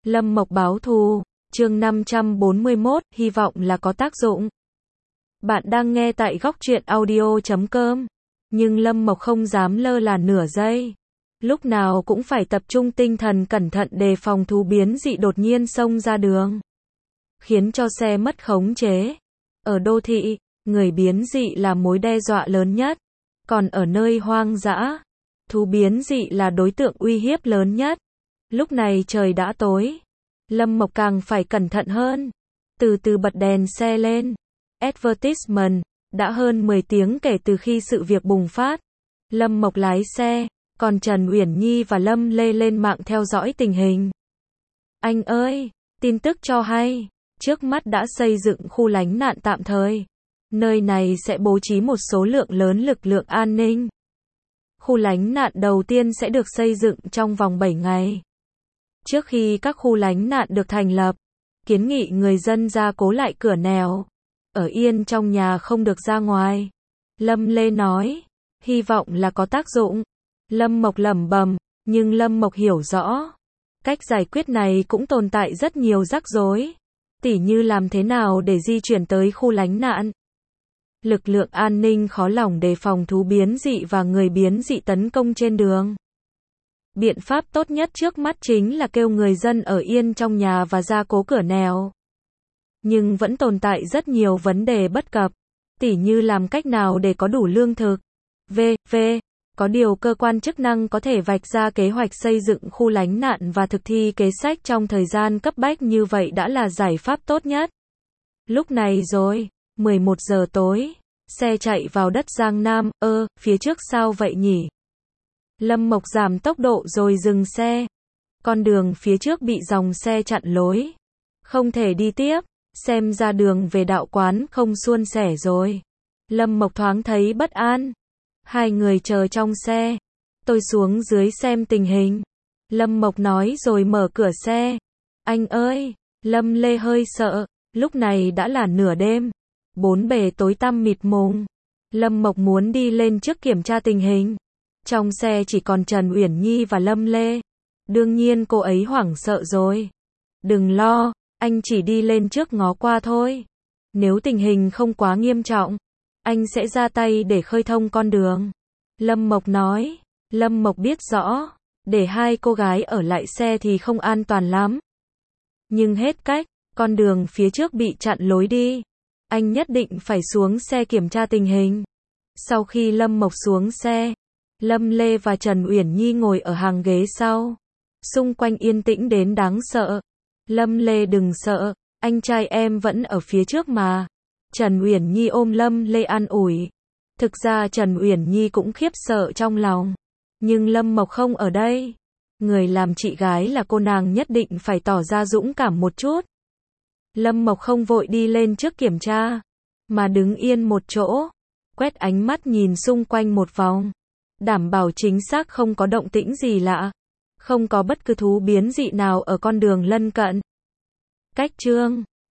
Lâm Mộc báo thù, chương 541, hy vọng là có tác dụng. Bạn đang nghe tại góc truyện audio.com, nhưng Lâm Mộc không dám lơ là nửa giây. Lúc nào cũng phải tập trung tinh thần cẩn thận đề phòng thú biến dị đột nhiên xông ra đường, khiến cho xe mất khống chế. Ở đô thị, người biến dị là mối đe dọa lớn nhất, còn ở nơi hoang dã, thú biến dị là đối tượng uy hiếp lớn nhất. Lúc này trời đã tối, Lâm Mộc càng phải cẩn thận hơn. Từ từ bật đèn xe lên. Advertisement, đã hơn 10 tiếng kể từ khi sự việc bùng phát. Lâm Mộc lái xe, còn Trần Uyển Nhi và Lâm Lê lên mạng theo dõi tình hình. Anh ơi, tin tức cho hay, trước mắt đã xây dựng khu lánh nạn tạm thời. Nơi này sẽ bố trí một số lượng lớn lực lượng an ninh. Khu lánh nạn đầu tiên sẽ được xây dựng trong vòng 7 ngày. Trước khi các khu lánh nạn được thành lập, kiến nghị người dân gia cố lại cửa nẻo, ở yên trong nhà không được ra ngoài. Lâm Lê nói, hy vọng là có tác dụng. Lâm Mộc lẩm bẩm, nhưng Lâm Mộc hiểu rõ, cách giải quyết này cũng tồn tại rất nhiều rắc rối, tỉ như làm thế nào để di chuyển tới khu lánh nạn. Lực lượng an ninh khó lòng đề phòng thú biến dị và người biến dị tấn công trên đường. Biện pháp tốt nhất trước mắt chính là kêu người dân ở yên trong nhà và gia cố cửa nẻo. Nhưng vẫn tồn tại rất nhiều vấn đề bất cập, tỉ như làm cách nào để có đủ lương thực. v.v. Có điều cơ quan chức năng có thể vạch ra kế hoạch xây dựng khu lánh nạn và thực thi kế sách trong thời gian cấp bách, như vậy đã là giải pháp tốt nhất. Lúc này rồi, 11 giờ tối, xe chạy vào đất Giang Nam. Phía trước sao vậy nhỉ? Lâm Mộc giảm tốc độ rồi dừng xe. Con đường phía trước bị dòng xe chặn lối, không thể đi tiếp, xem ra đường về đạo quán không suôn sẻ rồi. Lâm Mộc thoáng thấy bất an. Hai người chờ trong xe. Tôi xuống dưới xem tình hình, Lâm Mộc nói rồi mở cửa xe. Anh ơi, Lâm Lê hơi sợ, lúc này đã là nửa đêm, bốn bề tối tăm mịt mùng. Lâm Mộc muốn đi lên trước kiểm tra tình hình. Trong xe chỉ còn Trần Uyển Nhi và Lâm Lê. Đương nhiên cô ấy hoảng sợ rồi. Đừng lo, anh chỉ đi lên trước ngó qua thôi. Nếu tình hình không quá nghiêm trọng, anh sẽ ra tay để khơi thông con đường. Lâm Mộc nói. Lâm Mộc biết rõ, để hai cô gái ở lại xe thì không an toàn lắm. Nhưng hết cách, con đường phía trước bị chặn lối đi. Anh nhất định phải xuống xe kiểm tra tình hình. Sau khi Lâm Mộc xuống xe, Lâm Lê và Trần Uyển Nhi ngồi ở hàng ghế sau. Xung quanh yên tĩnh đến đáng sợ. Lâm Lê đừng sợ, anh trai em vẫn ở phía trước mà. Trần Uyển Nhi ôm Lâm Lê an ủi. Thực ra Trần Uyển Nhi cũng khiếp sợ trong lòng. Nhưng Lâm Mộc không ở đây. Người làm chị gái là cô, nàng nhất định phải tỏ ra dũng cảm một chút. Lâm Mộc không vội đi lên trước kiểm tra, mà đứng yên một chỗ, quét ánh mắt nhìn xung quanh một vòng, đảm bảo chính xác không có động tĩnh gì lạ, không có bất cứ thú biến dị nào ở con đường lân cận. Cách chương